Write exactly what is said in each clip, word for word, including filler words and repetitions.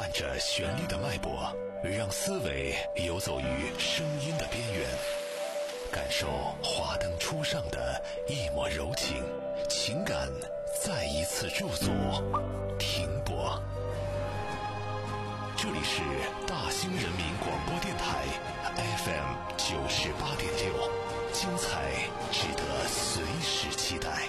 按着旋律的脉搏，让思维游走于声音的边缘，感受华灯初上的一抹柔情，情感再一次驻足停泊。这里是大兴人民广播电台 F M 九十八点六，精彩值得随时期待。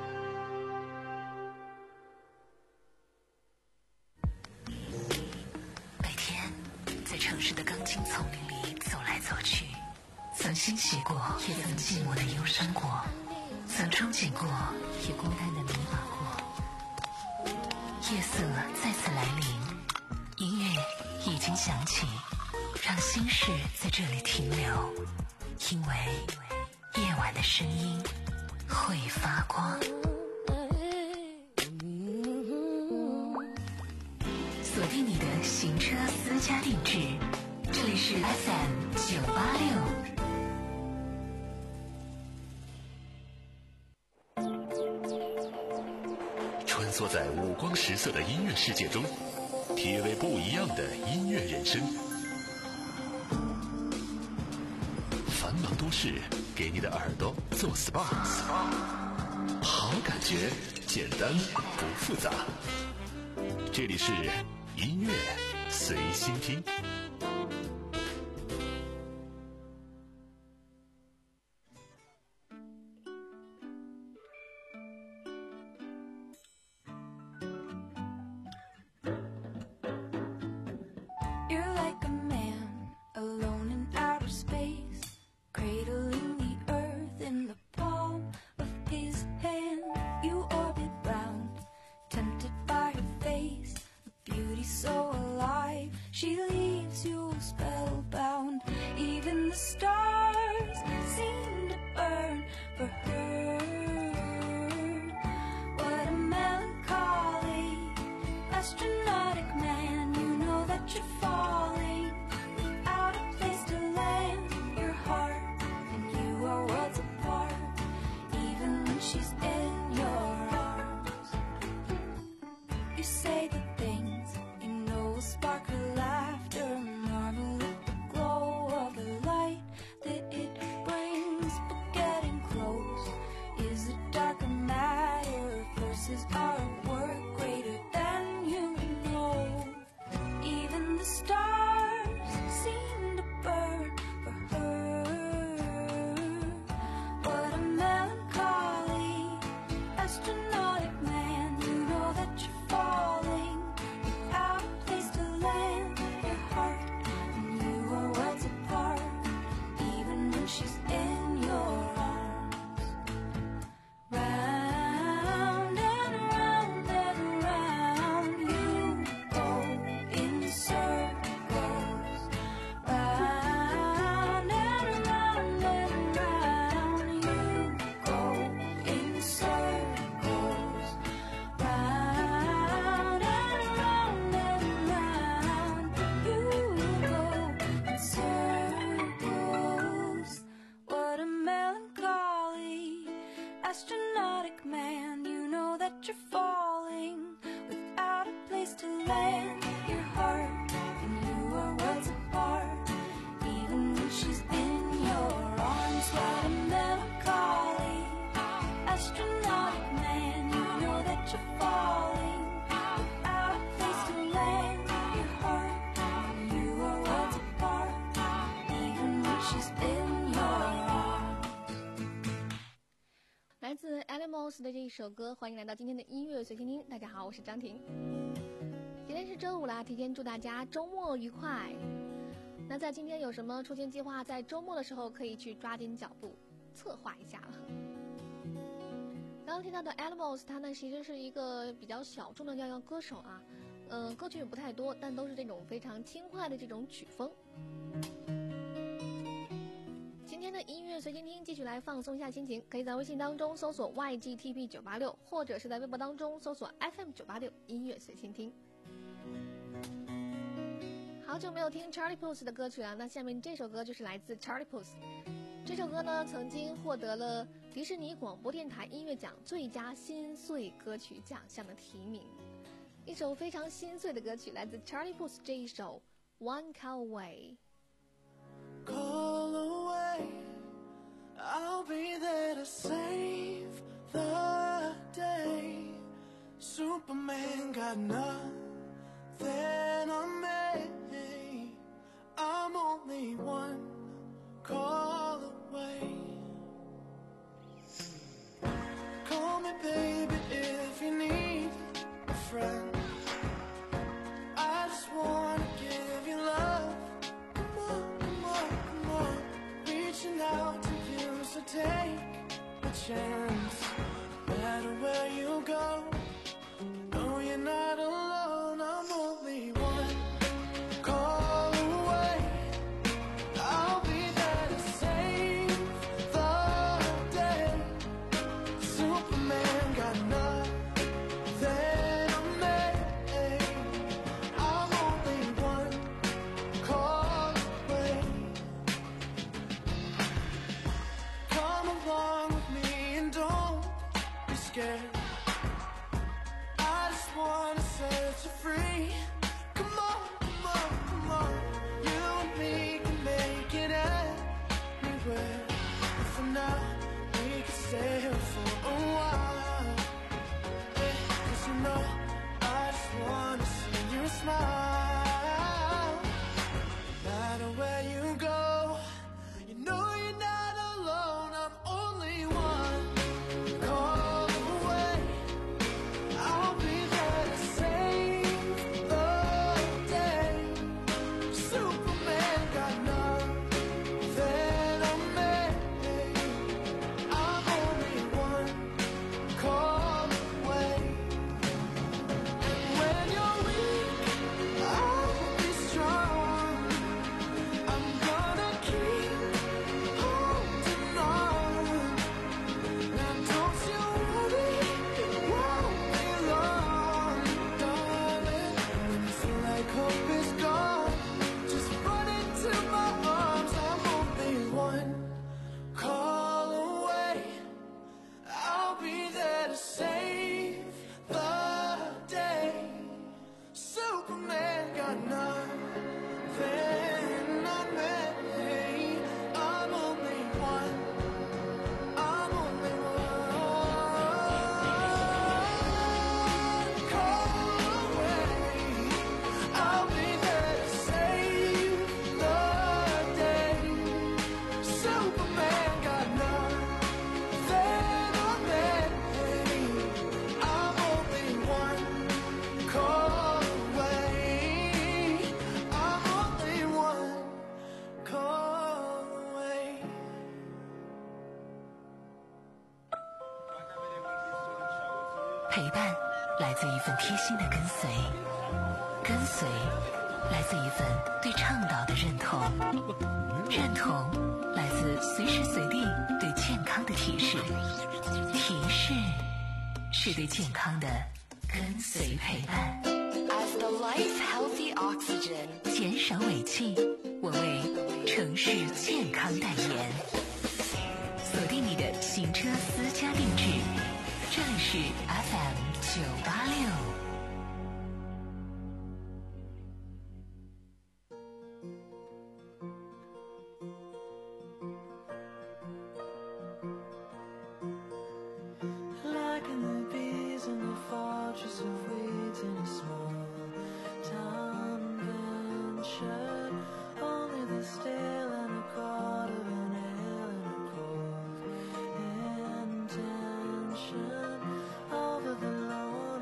每天在城市的钢筋丛林里走来走去，曾欣喜过，也曾寂寞的忧伤过，曾憧憬过，也孤单的迷茫过。夜色再次来临，音乐已经响起，让心事在这里停留，因为夜晚的声音会发光。锁定你的行车私家定制，这里是 F M 九八六。 穿梭在五光十色的音乐世界中，体味不一样的音乐人生。繁忙都市，给你的耳朵做 S P A， 好感觉，简单不复杂。这里是音乐随心听。 来自 Animals 的这一首歌，欢迎来到今天的音乐随心听。大家好，我是张婷。今天是周五啦，提前祝大家周末愉快。那在今天有什么出行计划，在周末的时候可以去抓紧脚步策划一下了。刚刚听到的 Animals， 他呢其实是一个比较小众的这样一个歌手啊，嗯、呃，歌曲也不太多，但都是这种非常轻快的这种曲风。今天的音乐随心听，继续来放松一下心情，可以在微信当中搜索 Y G T P 九八六， 或者是在微博当中搜索 F M 九八六 音乐随心听。好久没有听 Charlie Puth 的歌曲了，那下面这首歌就是来自 Charlie Puth。 这首歌呢曾经获得了迪士尼广播电台音乐奖最佳新岁歌曲奖项的提名。 一首非常心碎的歌曲，来自 Charlie Puth 这一首 One Call Away。Call away, I'll be there to save the day. Superman got nothing on me. I'm only one call away. Call me baby if you need a friend. I just wanna give you love. Come on, come on, come on. Reaching out to you, so take a chance. No matter where you go, no, you're not alone. I'm only one call away. I'll be there to save the day. Superman got nothing on me. I'm only one call away. Come along with me and don't be scared. I just wanna set you free. Come on, come on, come on. You and me can make it anywhere. But for now, we can sail for a while. Yeah, 'cause you know, I just wanna see you smile. No matter where you go, you know you're not alone. I'm only one call away. I'll be there to save the day. Superman got nothing on me. I'm only one call away. And when you're weak, I'll be strong. I'm gonna keep holding on. Now don't you worry, it won't be long, darling. When you feel like hope is gone, just run into my arms. I'm only one call away. I'll be there to save the day. Superman got nothing on me. I'm only one. I'm only one call away. I'll be there to save the day. Superman got nothing on me. I'm only one call away. I'm only one call away. 陪伴来自一份贴心的跟随，跟随来自一份对倡导的认同，认同来自随时随地对健康的提示，提示是对健康的跟随陪伴。As the life healthy oxygen， 减少尾气，我为城市健康代言。锁定你的行车私家定制，这里是 F M 九八六。 Like in the bees in the fortress of weeds in a small town venture. Only the still and a quarter of an ale and a cold intention over the lonely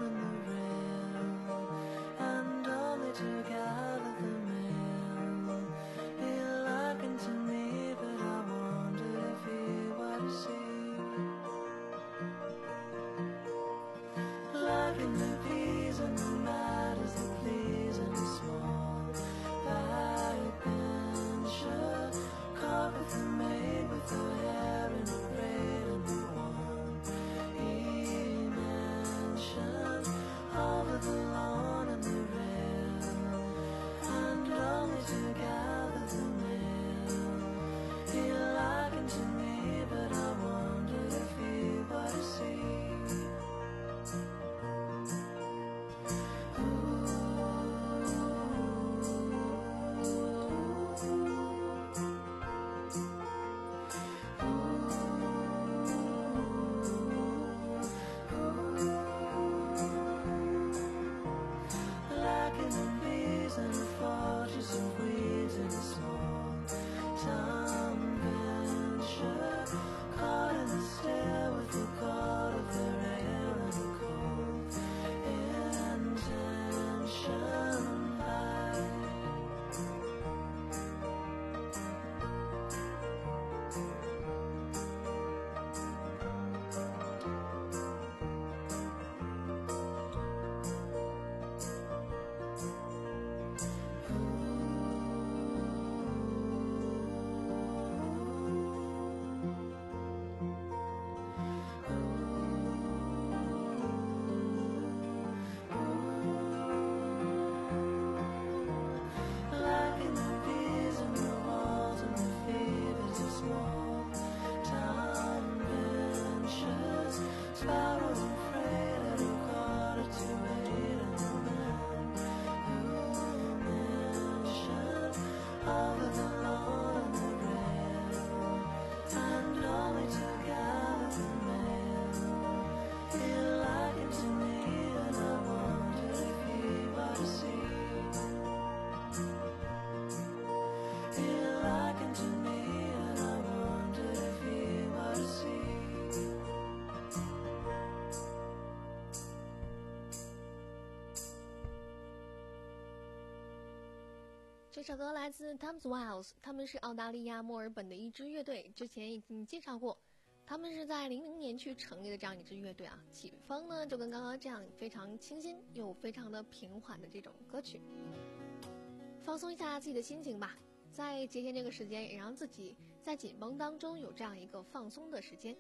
这首歌来自 Tom's Wiles， 他们是澳大利亚墨尔本的一支乐队，之前已经介绍过，他们是在零零年去成立的这样一支乐队啊。曲风呢就跟刚刚这样非常清新又非常的平缓的这种歌曲，放松一下自己的心情吧，在节前这个时间也让自己在紧绷当中有这样一个放松的时间。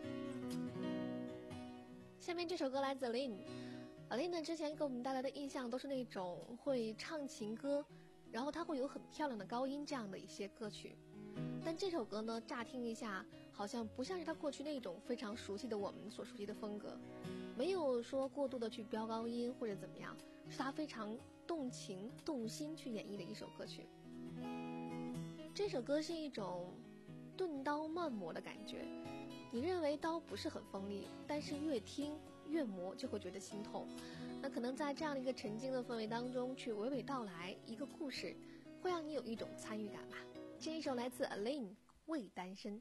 下面这首歌来自 Aline，Aline 呢之前给我们带来的印象都是那种会唱情歌，然后它会有很漂亮的高音这样的一些歌曲，但这首歌呢乍听一下好像不像是他过去那种非常熟悉的我们所熟悉的风格，没有说过度的去飙高音或者怎么样，是他非常动情动心去演绎的一首歌曲。这首歌是一种钝刀慢磨的感觉，你认为刀不是很锋利，但是越听越磨就会觉得心痛。那可能在这样的一个沉静的氛围当中去娓娓道来一个故事，会让你有一种参与感吧。这一首来自 Aline， 未单身。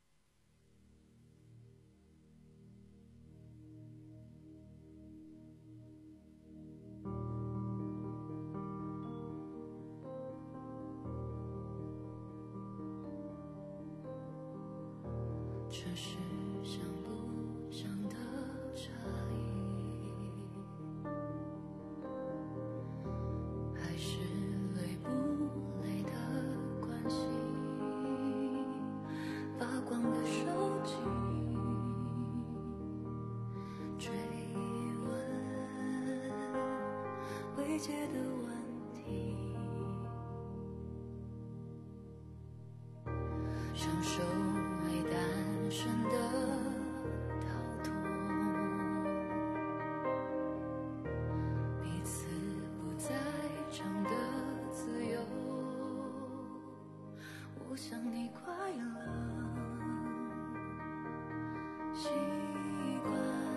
这是想不想的差异，还是累不累的关系？发光的手机追问未解的问题，享受为单身的逃脱，彼此不再唱的自由。我想你快乐，习惯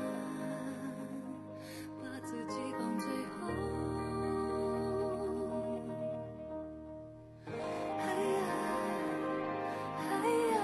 把自己放最后。哎呀哎呀，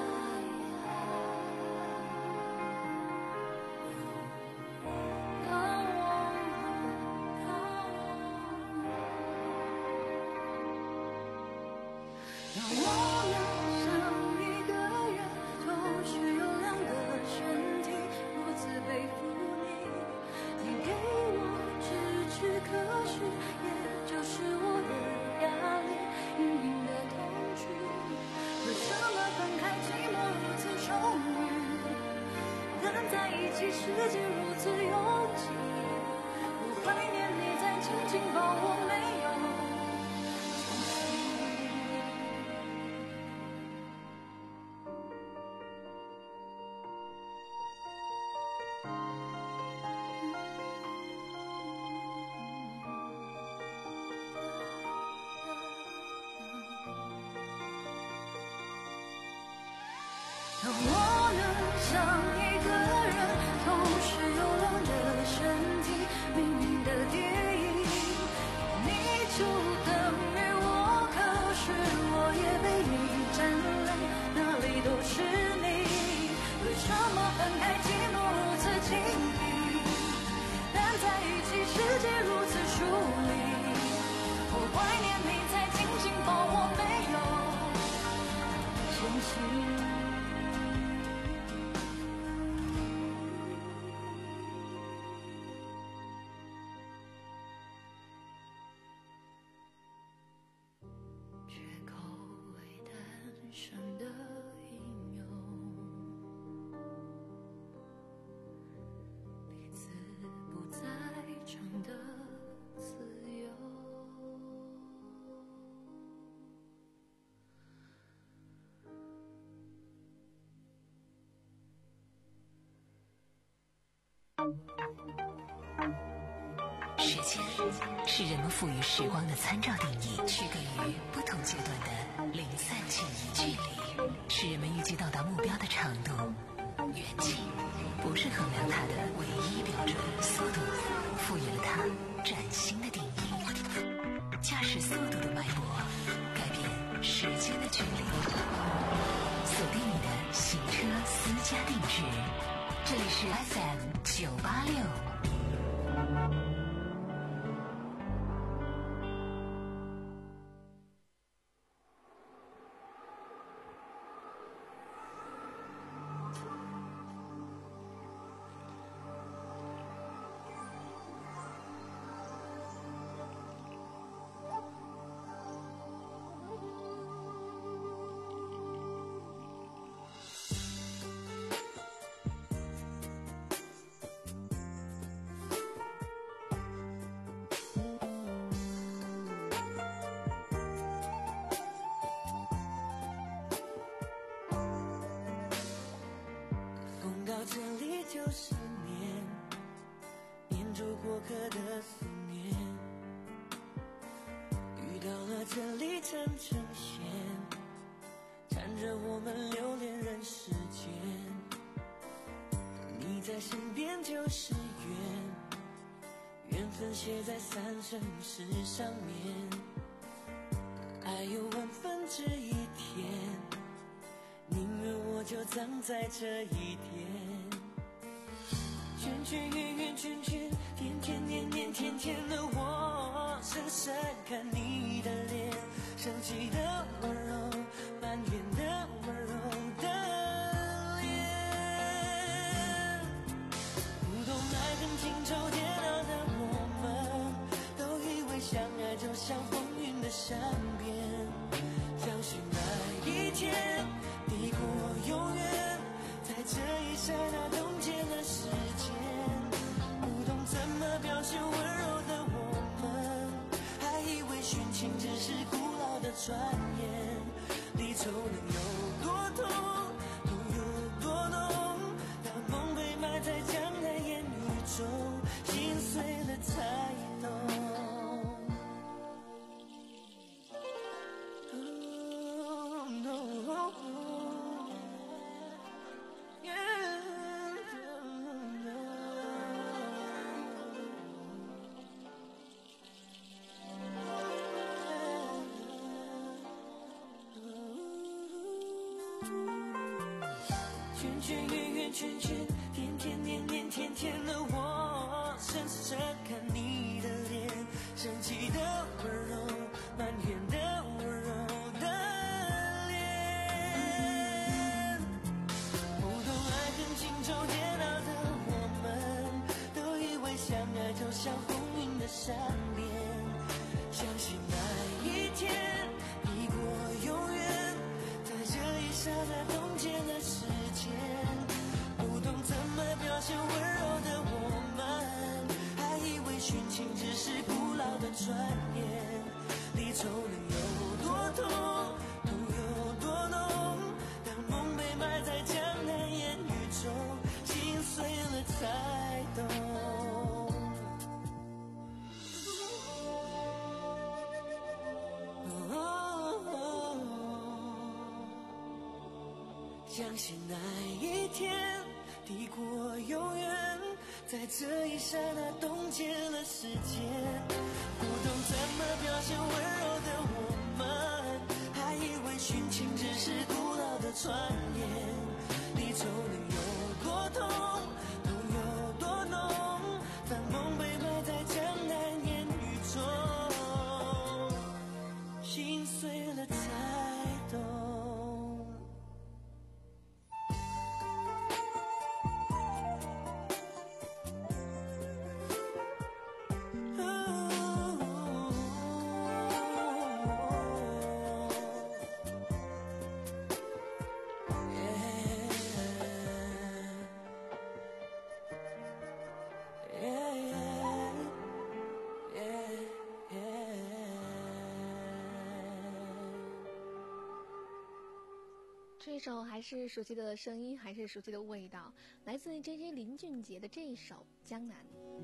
让我能像一个人，同时有两个身体，如此背负你。你给我支持，可是也就是我的压力，隐隐的痛楚。为什么分开寂寞如此充裕，但在一起世界如此拥挤？我怀念你在紧紧抱我，没有惊喜。让我能像一个人，同时有两个身体，命运的电影，你就等于我，可是我也被你占领，哪里都是你。为什么分开寂寞如此轻易，但在一起世界如此疏离？我怀念你在紧紧抱我，没有惊喜。缺口为单身的应用，彼此不再唱的自由。 时间是人们赋予时光的参照定义，区隔于不同阶段的零散记忆。距离是人们预计到达目标的长度，远近不是衡量它的唯一标准。速度赋予了它崭新的定义，驾驶速度的脉搏，改变时间的距离。锁定你的行车私家定制，这里是 F M 九八六。 过客的思念，遇到了这里成成线，缠着我们留恋人世间。你在身边就是缘，缘分写在三生石上面，爱有万分之一甜，宁愿我就葬在这一天。圈圈圆圆圈圈，天天年年天天的我，深深看你的脸，生气的温柔，埋怨的温柔的脸。不懂爱恨情仇煎熬的我们，都以为相爱就像风云的善变，相信那一天抵过永远，在这一刹那冻结了时间。不懂怎么表现温柔的我们，还以为殉情只是古老的传言。离愁能有多痛，痛有多浓，当梦被埋在江南烟雨中，心碎了才懂。Oh, no.圈圈圆圆圈圈，天天年年天天的我，深深看你的脸，生气的温柔，埋怨的温柔的脸。不懂爱恨情仇煎熬的我们，都以为相爱就像风云的善变，相信那一天抵过永远，在这一刹那冻结了时间。不懂怎么表现温柔的我们，还以为殉情只是古老的传言。离愁能有多痛，痛有多浓，当梦被埋在江南烟雨中，心碎了才懂。相信那一天抵过永远，在这一刹那冻结了时间。不懂怎么表现温柔的我们，还以为殉情只是古老的传言。离愁能有多痛，痛有多浓，当梦被埋在江南烟雨中，心碎了才懂。 这首还是熟悉的声音，还是熟悉的味道，来自 J J 林俊杰的这一首《江南》。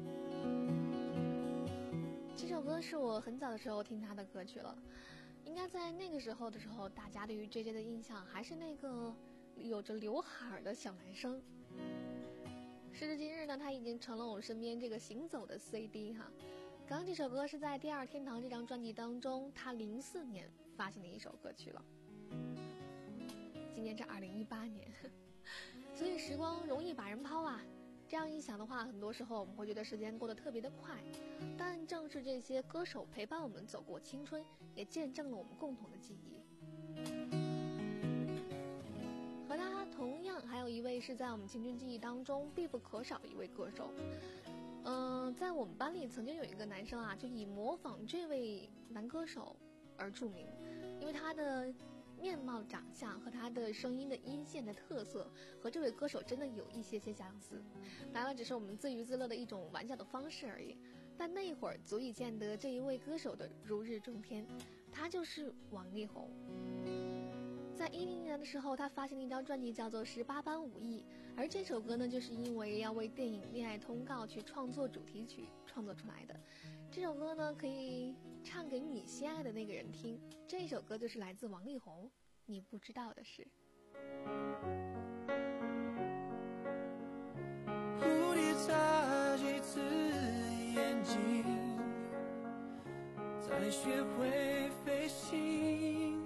这首歌是我很早的时候听他的歌曲了，应该在那个时候的时候，大家对于 J J 的印象还是那个有着刘海的小男生。时至今日呢，他已经成了我们身边这个行走的 C D 哈。刚刚这首歌是在《第二天堂》这张专辑当中，他零四年发行的一首歌曲了。今年是二零一八年，所以时光容易把人抛啊。这样一想的话，很多时候我们会觉得时间过得特别的快，但正是这些歌手陪伴我们走过青春，也见证了我们共同的记忆。和他同样还有一位是在我们青春记忆当中必不可少的一位歌手。嗯、呃，在我们班里曾经有一个男生啊，就以模仿这位男歌手而著名，因为他的面貌长相和他的声音的音线的特色和这位歌手真的有一些些相似，当然只是我们自娱自乐的一种玩笑的方式而已，但那会儿足以见得这一位歌手的如日中天，他就是王力宏。 在一零年的时候，他发行了一张专辑叫做《十八般武艺》，而这首歌呢，就是因为要为电影《恋爱通告》去创作主题曲创作出来的。这首歌呢，可以唱给你心爱的那个人听。这首歌就是来自王力宏，《你不知道的事》。 蝴蝶眨几次眼睛，才学会飞行。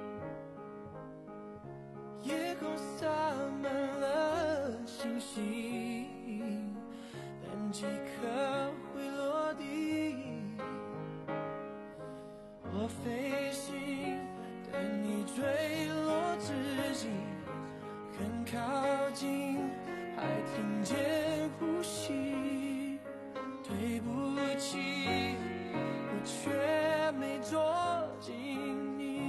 夜空洒满了星星，但几颗会落地。我飞行，等你坠落之际，很靠近，还听见呼吸。对不起，我却没捉紧你。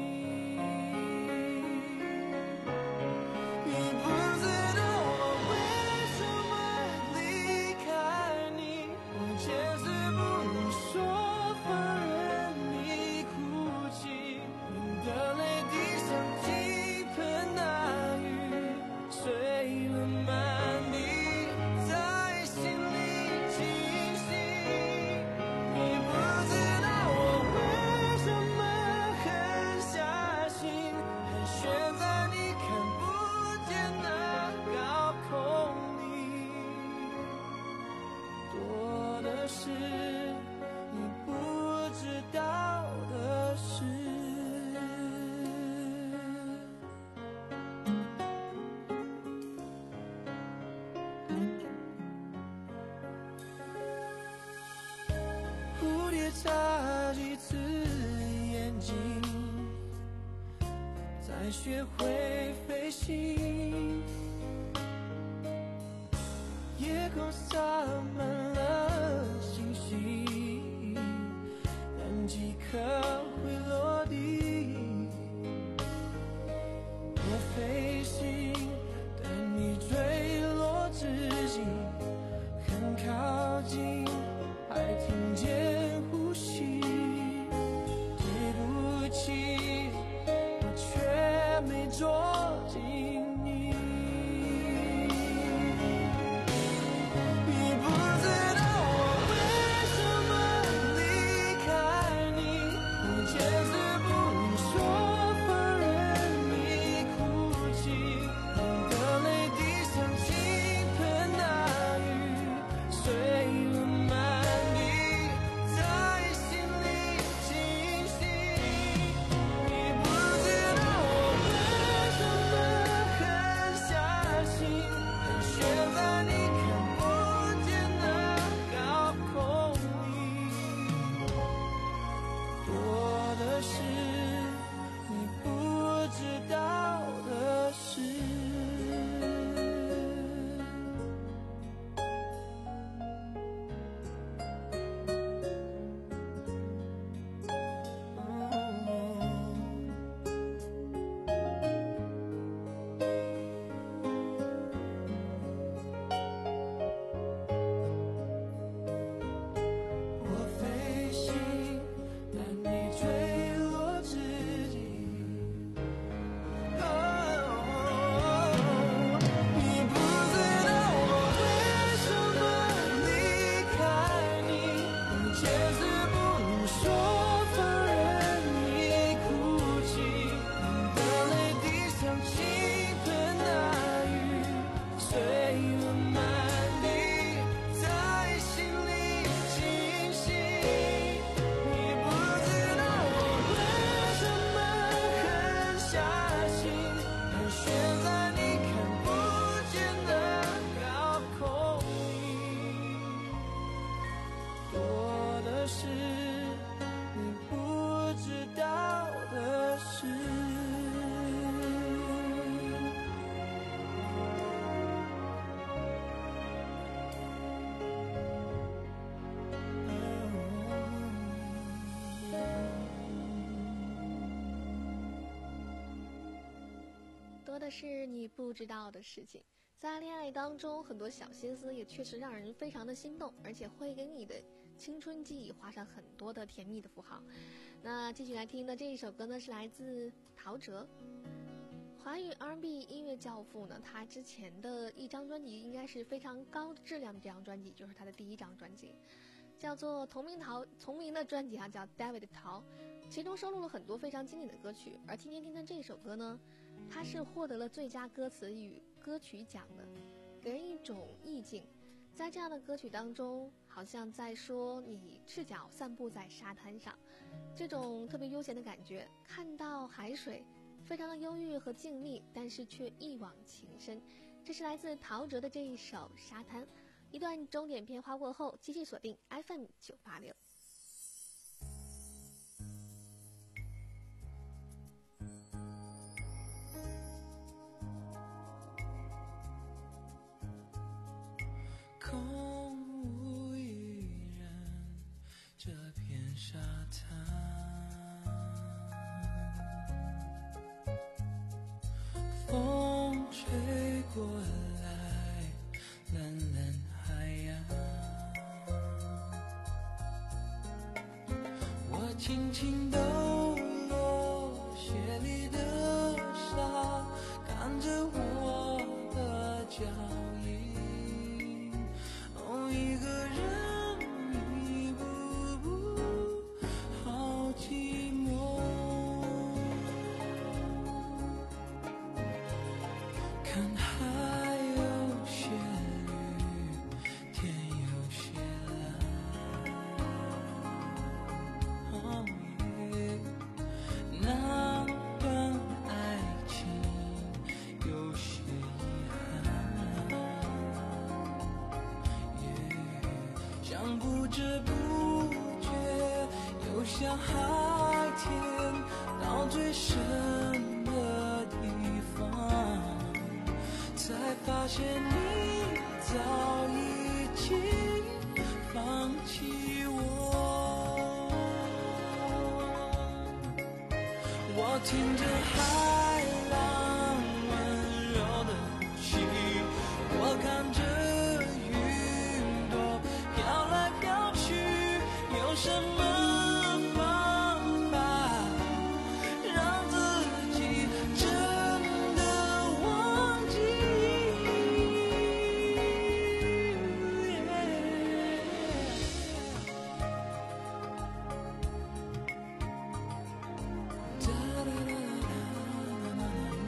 你不知道我为什么离开你，我坚持不能说放任你哭泣。你的泪滴像倾盆大雨，碎了满地，在心里清晰。你不知道我为什么狠下心，盘旋在你看不见的高空里，多的是你不知道的事。蝴蝶眨几次眼睛，才学会飞行。夜空洒满了星星，但几颗会落地。我飞行，等你坠落之际，很靠近，还听见呼吸。对不起，我却没捉紧你。你不知道我为什么离开你，我坚持不能说放任你哭泣。你的泪滴像倾盆大雨，碎了满地，在心里清晰。你不知道我为什么狠下心，盘旋在你看不见的高空里，多的是你不知道的事。我飞行，但你坠落之际，你不知道我为什么离开你，我坚持不能说放任你哭泣。你的泪滴像倾盆大雨，碎了满地，在心里清晰。你不知道我为什么狠下心，盘旋在你看不见的高空里，多的是你不知道的事。 多的是你不知道的事情。在恋爱当中，很多小心思也确实让人非常的心动，而且会给你的青春记忆画上很多的甜蜜的符号。那继续来听的这一首歌呢，是来自陶喆， 华语 R and B 音乐教父呢，他之前的一张专辑应该是非常高质量的，这张专辑就是他的第一张专辑，叫做同名陶同名的专辑啊，叫 David 陶，其中收录了很多非常经典的歌曲。而今天听的这首歌呢，它是获得了最佳歌词与歌曲奖的，给人一种意境。在这样的歌曲当中，好像在说你赤脚散步在沙滩上，这种特别悠闲的感觉，看到海水非常的忧郁和静谧，但是却一往情深。这是来自陶喆的这一首《沙滩》。一段钟点片花过后，继续锁定 F M 九八六。 空无一人，这片沙滩，风吹过来，蓝蓝海洋，我轻轻抖落鞋里的沙，看着我的脚印，哦，一个人一步步，好寂寞。看海有些绿，天有些蓝，哦耶，那段爱情有些遗憾，耶，像不知不觉游向海天，到最深的地方，才发现你早已经放弃我。我听着海浪温柔的呼吸，我看着云朵飘来飘去，有什么方法让自己真的忘记？哒哒哒哒哒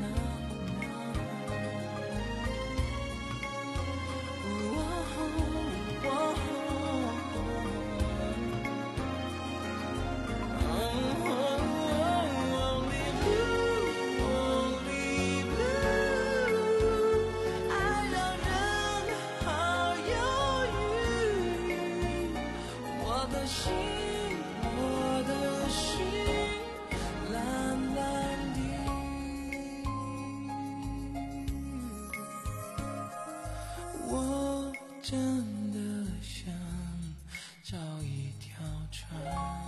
爱让人好忧郁，我的心，我的心蓝蓝的。我真的想找一条船，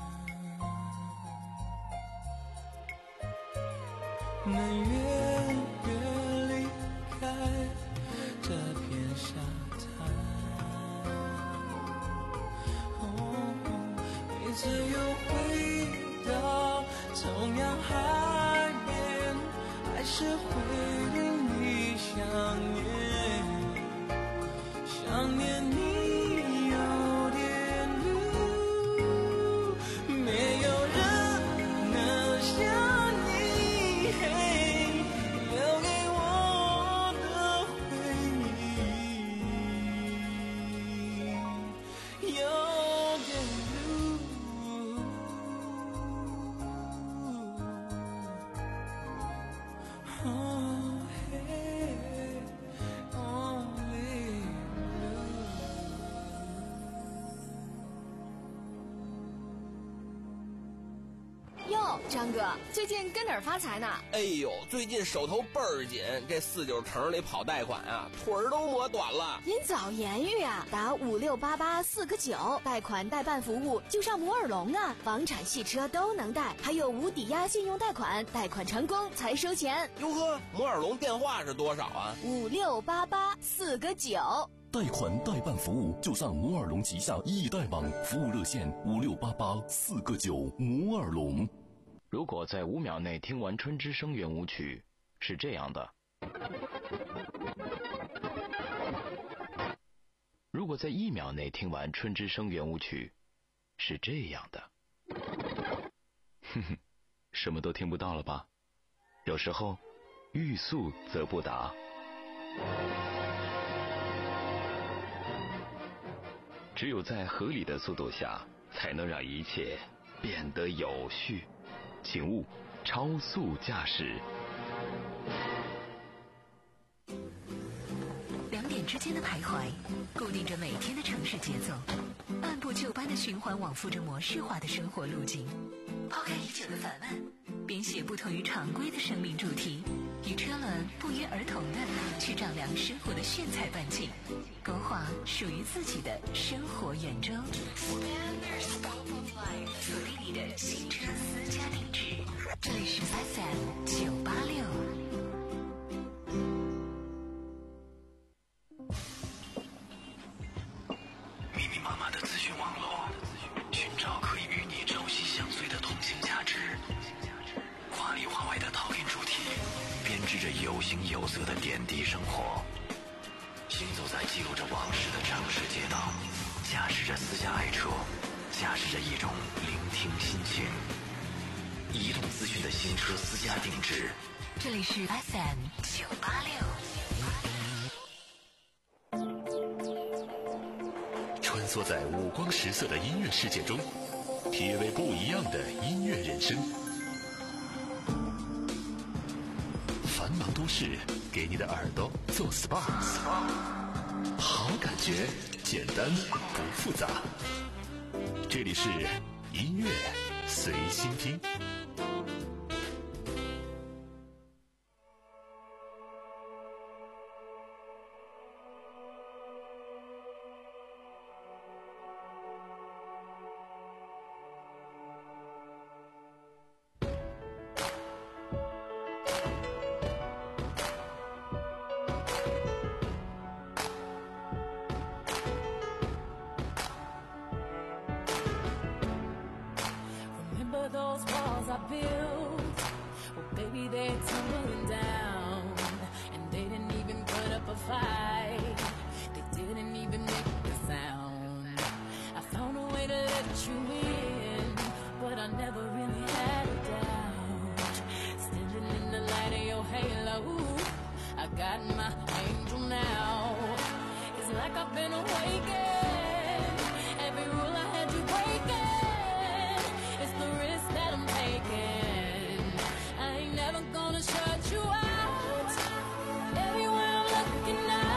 能远远离开这片沙滩。哦，每次又回到同样海边，还是会令你想念。想念你有点路，没有人能像你留给我的回忆，有点路。哦嘿，only 哟，张哥，最近跟哪儿发财呢？ 哎呦，最近手头倍儿紧，这四九城里跑贷款啊，腿儿都磨短了。 您早言语啊，打五六八八四个九，贷款代办服务就上摩尔龙啊，房产汽车都能贷，还有无抵押信用贷款，贷款成功才收钱。 哟呵，摩尔龙电话是多少啊？ 五六八八四个九。 贷款代办服务就上摩尔龙旗下易贷网，服务热线五六八八四个九。摩尔龙。 如果在五秒内听完《春之声》圆舞曲， 是这样的。如果在一秒内听完《春之声》圆舞曲，是这样的。哼哼，什么都听不到了吧？有时候欲速则不达。只有在合理的速度下，才能让一切变得有序。请勿超速驾驶。 两点之间的徘徊，固定着每天的城市节奏，按部就班的循环往复着模式化的生活路径。抛开已久的烦闷，编写不同于常规的生命主题，与车轮不约而同的去丈量生活的炫彩半径，勾画属于自己的生活圆周。锁定你的新车私家定制，这里是 F M 九八六。 密密麻麻的资讯网络，寻找可以与你朝夕相随的同性价值。华里华外的讨论主题，编织着有形有色的点滴生活。行走在记录着往事的城市街道，驾驶着私家爱车，驾驶着一种聆听心情。移动资讯的新车私家定制， 这里是 F M 九八六。 穿梭在五光十色的音乐世界中，体味不一样的音乐人生。繁忙都市给你的耳朵做 S P A， 好感觉，简单不复杂。这里是音乐随心听。 Those walls I built, well baby they're tumbling down, and they didn't even put up a fight, they didn't even make a sound. I found a way to let you in, but I never really had a doubt. Standing in the light of your halo, I got my angel now. It's like I've been awakened, every rule I had you breaking. It's the risk that I'm taking. I ain't never gonna shut you out. Everywhere I'm looking now.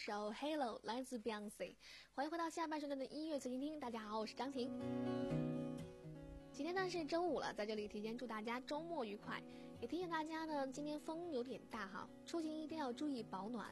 首 Halo 来自 Beyonce。 欢迎回到下半时段的音乐随心听，大家好，我是张婷。今天呢是周五了，在这里提前祝大家周末愉快，也提醒大家呢，今天风有点大哈，出行一定要注意保暖。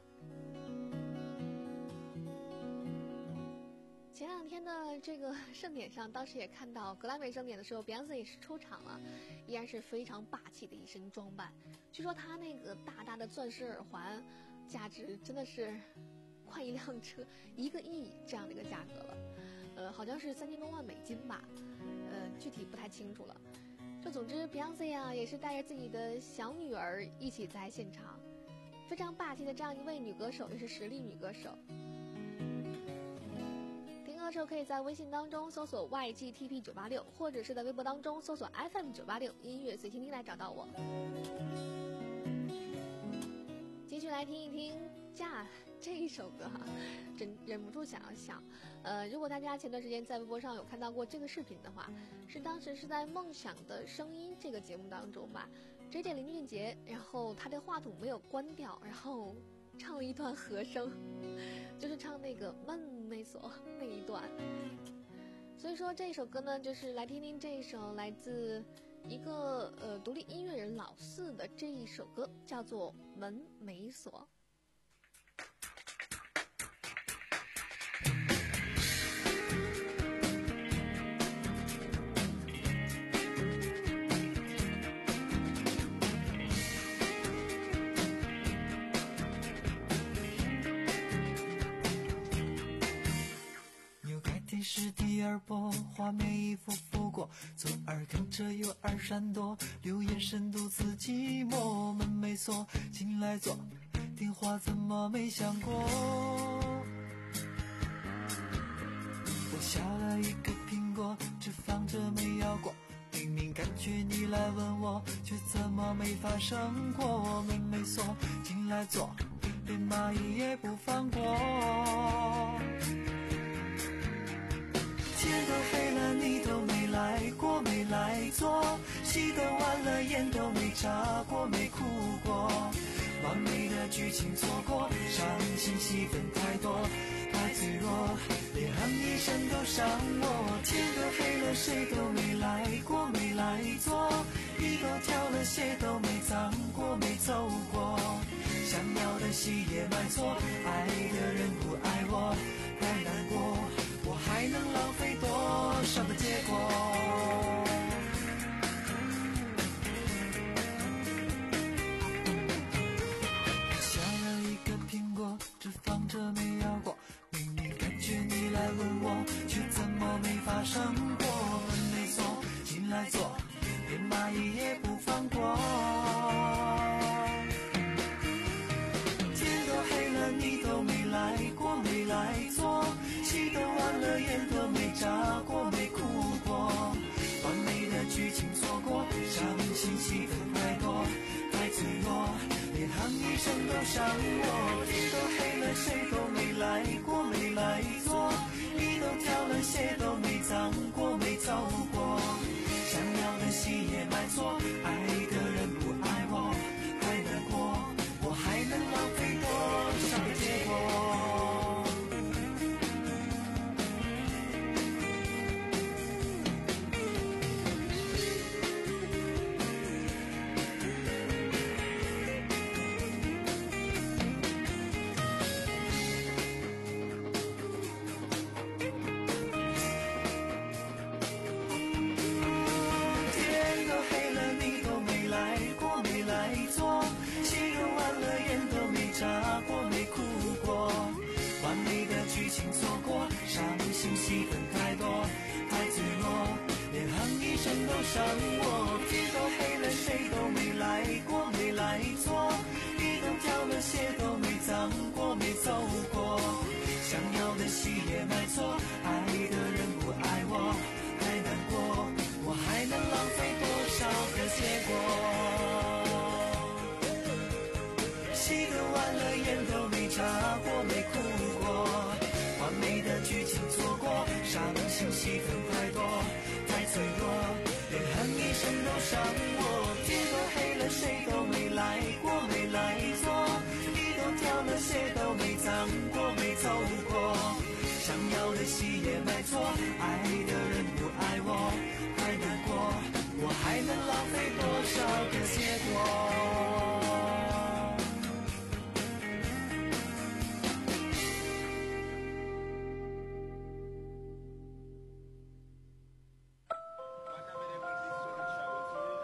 前两天的这个盛典上，当时也看到格莱美盛典的时候 Beyonce 也是出场了，依然是非常霸气的一身装扮。据说她那个大大的钻石耳环价值真的是快一辆车一个亿这样的一个价格了，呃，好像是三千多万美金吧，呃，具体不太清楚了。就总之 Beyonce 啊也是带着自己的小女儿一起在现场，非常霸气的这样一位女歌手，也是实力女歌手。歌手可以在微信当中搜索 Y G T P 九八六， 或者是在微博当中搜索 F M 九八六 音乐随心听来找到我。继续来听一听嫁这一首歌，真忍不住想要笑。呃，如果大家前段时间在微博上有看到过这个视频的话，是当时是在《梦想的声音》这个节目当中吧 ，J J 林俊杰，然后他的话筒没有关掉，然后唱了一段和声，就是唱那个闷没锁那一段。所以说这首歌呢，就是来听听这一首来自一个呃独立音乐人老四的这一首歌，叫做《门没锁》。 是第二波，画面一幅幅过，左耳看着右耳闪躲，留眼神独自寂寞。门没锁，进来坐，电话怎么没响过？我削了一个苹果，只放着没咬过，明明感觉你来问我，却怎么没发生过？门没锁，进来坐，连蚂蚁也不放过。天都黑了，你都没来过，没来坐，熄灯完了，烟都没眨过，没哭过，完美的剧情错过，伤心戏份太多，太脆弱，连哼一声都伤我。天都黑了，谁都没来过，没来坐，衣都挑了，鞋都没脏过，没走过，想要的戏也买错，爱的人不爱我，太难过，我还能浪费多少的结果？削了一个苹果，只放着没咬过，明明感觉你来问我，却怎么没发生过？门没锁，进来坐，连蚂蚁也不放过。天都黑了，你都没来过，没来坐，熄灯完了，烟都没眨过，没哭过，完美的剧情错过，伤心戏份太多，太脆弱，连哼一声都伤我。天都黑了，谁都没来过，没来坐，衣都挑了，鞋都没脏过，没走过，想要的戏也买错，爱的人不爱我，太难过，我还能浪费多少的结果？戏份太多，太脆弱，连哼一声都伤我。天都黑了，谁都没来过，没来坐，衣都挑了，鞋都没脏过，没走过，想要的戏也买错，爱的人不爱我，太难过，我还能浪费多少个结果？戏都完了，烟都没眨过，没哭过，完美的剧情错过，伤心戏份太多，太脆弱，连哼一声都伤我。天都黑了，谁都没来过，没来坐，衣都挑了，鞋都没脏过，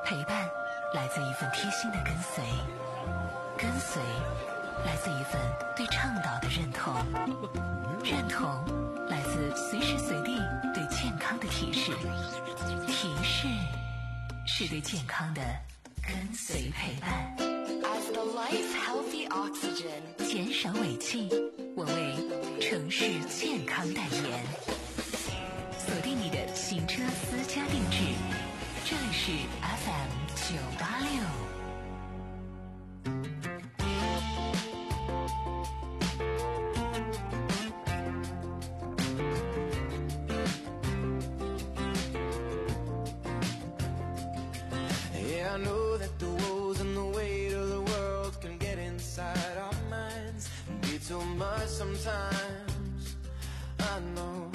陪伴来自一份贴心的跟随，跟随来自一份对倡导的认同，认同来自随时随地对健康的提示，提示是对健康的跟随陪伴。 As the life healthy oxygen， 减少尾气，我为城市健康代言。锁定你的行车私家定制，这里是 F M 九八六。 Yeah, I know that the woes and the weight of the world can get inside our minds and be too much sometimes. I know,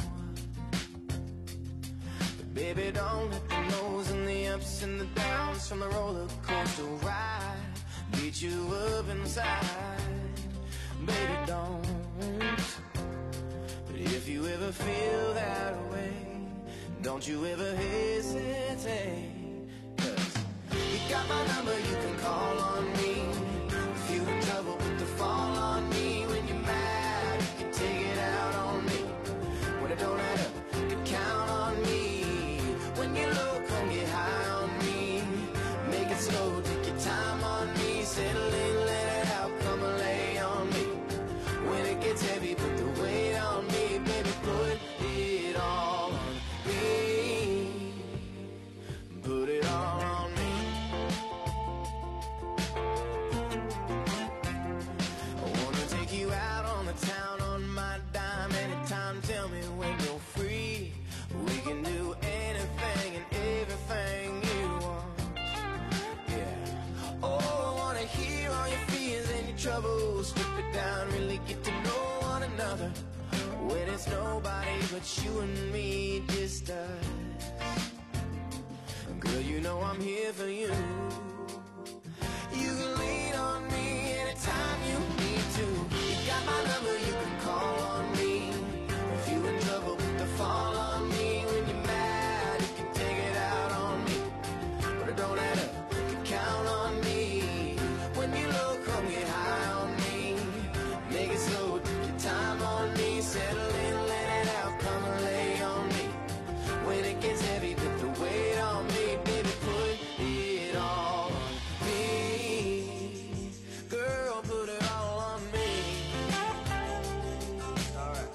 but baby, don't let the lows and the ups and the downs from the roller coaster ride beat you up inside. Baby, don't. But if you ever feel that way, don't you ever hesitate. You got my number, you can call on me. If you're in trouble, put the fall on me. When you're mad, you can take it out on me. When it don't add up, you can count on me. When you're low, come get high on me. Make it slow, take your time on me. Settle in, let it out, come and lay on me. When it gets heavy, put the weight on me. Baby, put it all on me. Put it all on me. You out on the town on my dime anytime, tell me when you're free. We can do anything and everything you want. Yeah. Oh, I wanna hear all your fears and your troubles. Strip it down, really get to know one another. When it's nobody but you and me, just us. Girl, you know I'm here for you. You can lean on me anytime you need to. You got my number, you can call on me. If you in trouble, put the fall on me. When you're mad, you can take it out on me. But it don't add up, you can count on me. When you're low, come get high on me. Make it slow, take your time on me. Settle in, let it out, come and lay on me. When it gets heavy, put the weight on me. Baby, put it all on me. Girl, put it all on me. All right.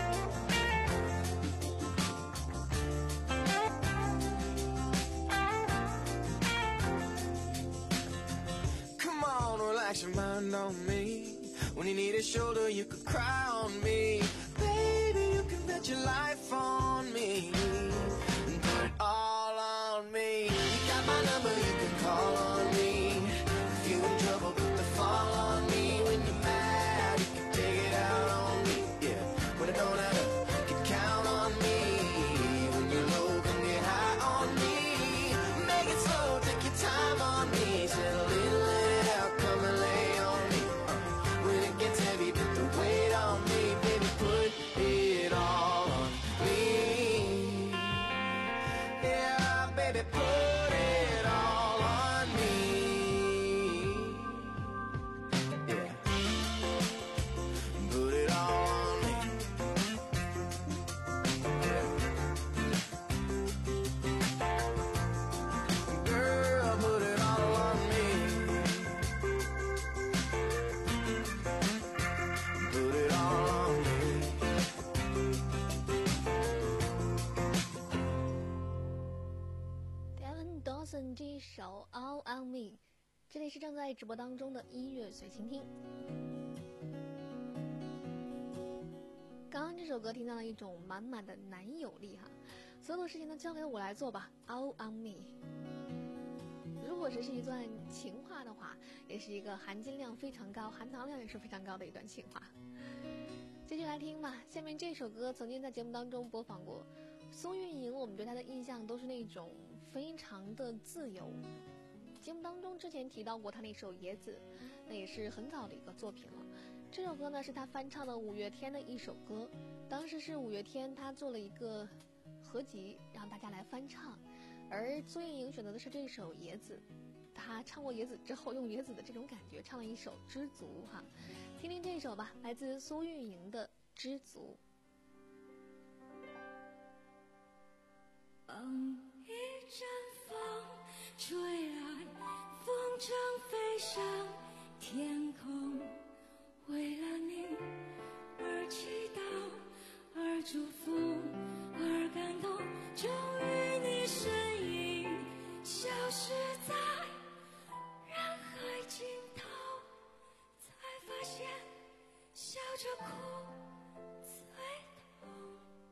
Come on, relax your mind on me. When you need a shoulder, you could cry on me. Baby, you can bet your life on me. And put it all on me. You got my number, you can call on me. If you in trouble, put the fall on me. When you're mad, you can take it out on me. Yeah, when it don't add up, you can count on me. When you're low, come get high on me. Make it slow, take your time on me. Settle in, let it out, come and lay on me. Uh, when it gets heavy, put the weight on me. Baby, put it all on me. Yeah, baby, put it all on me. Yeah, put it all on me. Yeah. Girl, put it all on me. Put it all on me. Devin Dawson 这一首 All on Me， 这里是正在直播当中的音乐随倾听。刚刚这首歌听到了一种满满的男友力哈，所有的事情都交给我来做吧 ，All on me。如果这是一段情话的话，也是一个含金量非常高、含糖量也是非常高的一段情话。继续来听吧，下面这首歌曾经在节目当中播放过。苏运莹，我们对她的印象都是那种非常的自由。节目当中之前提到过她那首《野子》，那也是很早的一个作品了。这首歌呢是她翻唱的五月天的一首歌，当时是五月天他做了一个合集，让大家来翻唱。 而苏运莹选择的是这首《野子》，她唱过《野子》之后，用《野子》的这种感觉唱了一首《知足》哈，听听这一首吧，来自苏运莹的《知足》。 嗯，一阵风吹来，风筝飞上天空，为了你而祈祷，而祝福，而感动，终于你身影消失在人海尽头，才发现笑着哭最痛。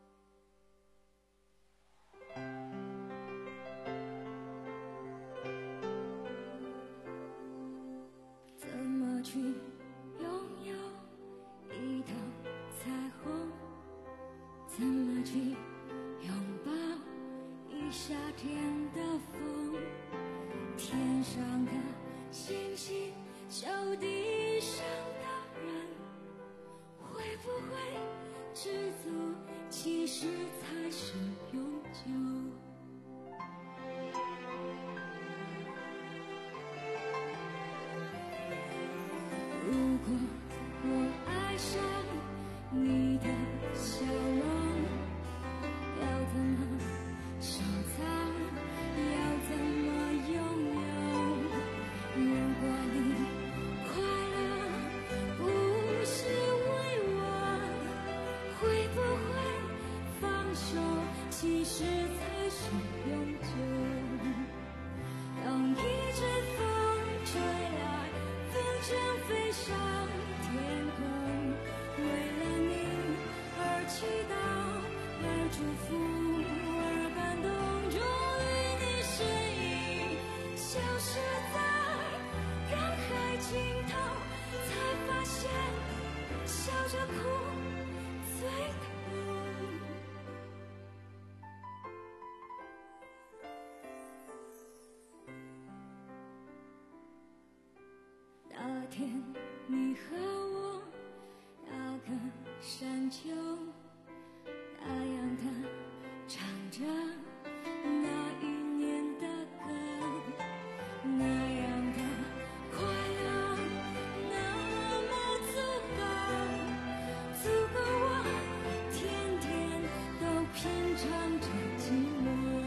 怎么去拥有一道彩虹？怎么去拥抱一夏天的风？天上的星星，小地上的人，会不会知足其实才是永久？如果我爱上你的笑容，要怎么收藏？要怎么拥有？如果你快乐不是为我，会不会放手？其实才是永久。当一阵风吹来，风筝飞上天空，为了你而祈祷，而祝福，而感动，终于你身影消失在人海尽头，才发现笑着哭最痛。那天你和我那个山丘，那样的唱着那一年的歌，那样的快乐，那么足够，足够我天天都品尝着寂寞。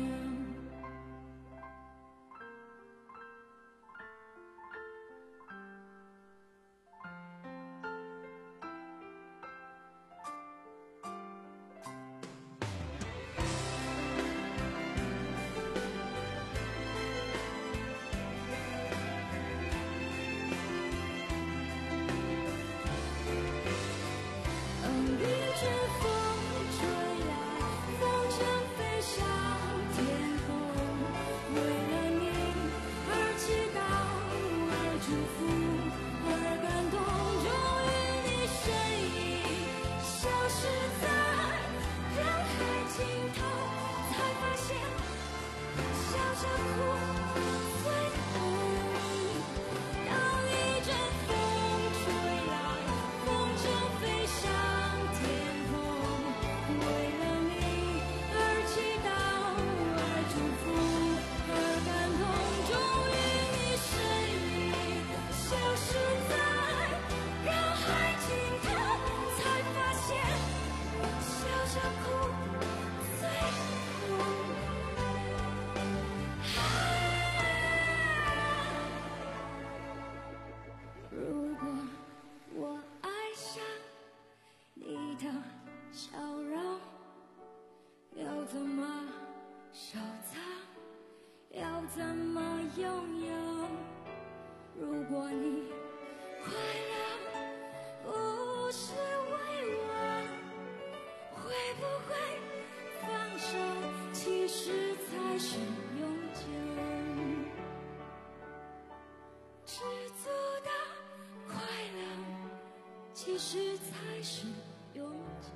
其实才是永久，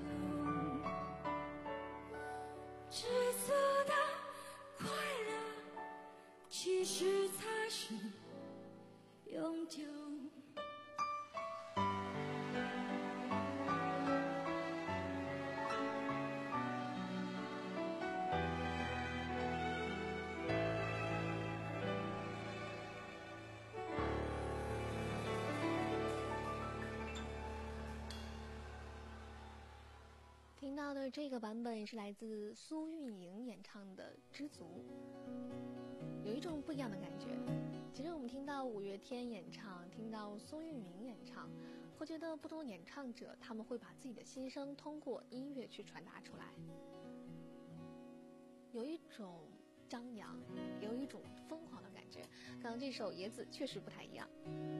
知足的快乐，其实才是永久。 听到的这个版本是来自苏运莹演唱的《知足》，有一种不一样的感觉。其实我们听到五月天演唱，听到苏运莹演唱，会觉得不同演唱者他们会把自己的心声通过音乐去传达出来，有一种张扬，有一种疯狂的感觉。刚刚这首《野子》确实不太一样。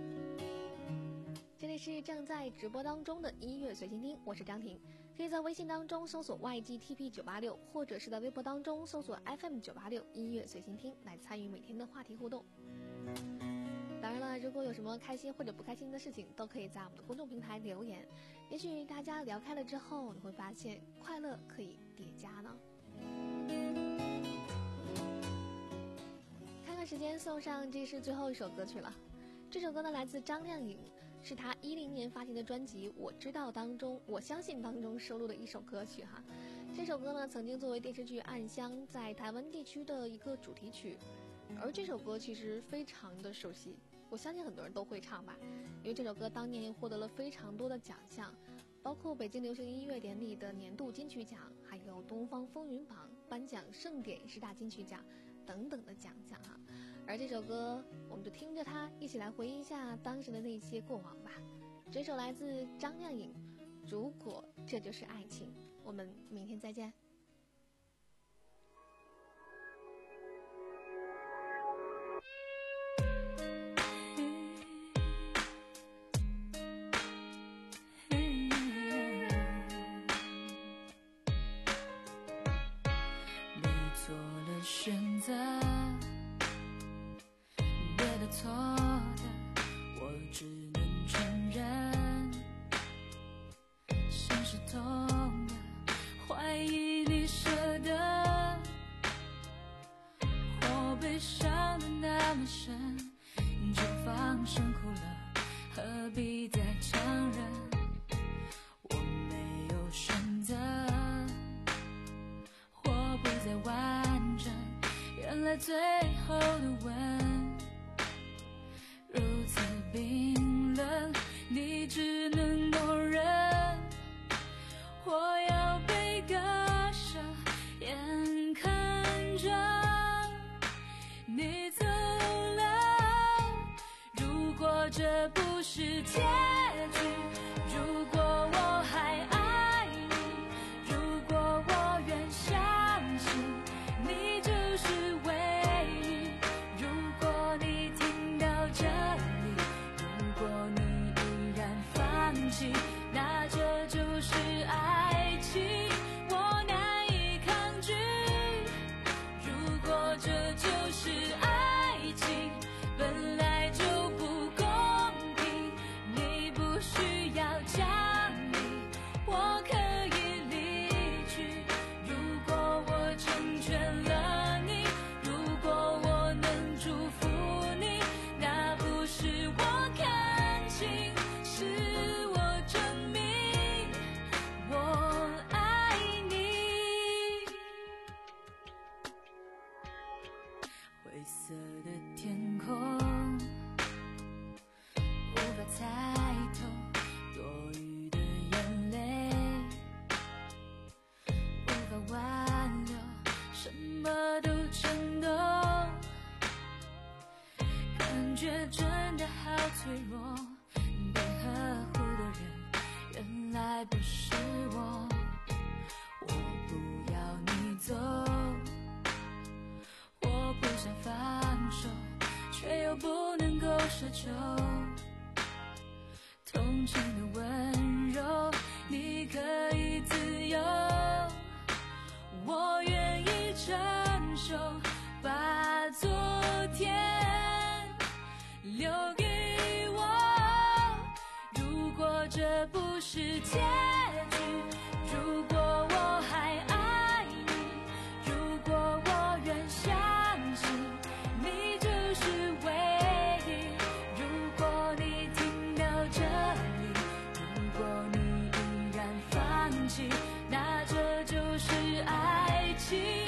这里是正在直播当中的音乐随心听，我是张婷，可以在微信当中搜索 Y G T P 九八六， 或者是在微博当中搜索 F M 九八六 音乐随心听来参与每天的话题互动。当然了，如果有什么开心或者不开心的事情，都可以在我们的公众平台留言，也许大家聊开了之后，你会发现快乐可以叠加呢。看看时间，送上这是最后一首歌曲了。这首歌呢来自张靓颖，是她一零年发行的专辑《我知道》当中，我相信当中收录的一首歌曲哈。这首歌呢曾经作为电视剧《暗香》在台湾地区的一个主题曲，而这首歌其实非常的熟悉，我相信很多人都会唱吧，因为这首歌当年获得了非常多的奖项，包括北京流行音乐典礼的年度金曲奖，还有东方风云榜颁奖盛典十大金曲奖等等的奖项哈。而这首歌我们就听着它一起来回忆一下当时的那些过往吧。这首来自张靓颖，如果这就是爱情。我们明天再见。 选择对的错的，我只能承认。心是痛的，怀疑你舍得，我悲伤的那么深，就放声哭了，何必再强忍？我没有选择，我不再完整，原来最后的吻如此冰冷，你只能默认。我要被割舍，眼看着你走了。如果这不是结局，如果我还爱你，如果我愿相信你就是唯一，如果你听到这里，如果你依然放弃，那这就是爱情，我难以抗拒。如果这就是爱情，本来就不公平，你不需要讲理，我可以离去。如果我成全了你，如果我能祝福你，那不是我看清，是我证明我爱你。灰色的天空无法猜透多余的眼泪，无法挽留，什么都震动，感觉真的好脆弱，被呵护的人原来不是我。我不要你走，我不想放手，却又不能够奢求同情的温柔，你可以自由，我愿意承受，把昨天留给我。如果这不是结局，如果我还爱你，如果我愿相信你就是唯一，如果你听到这里，如果你依然放弃，那这就是爱情。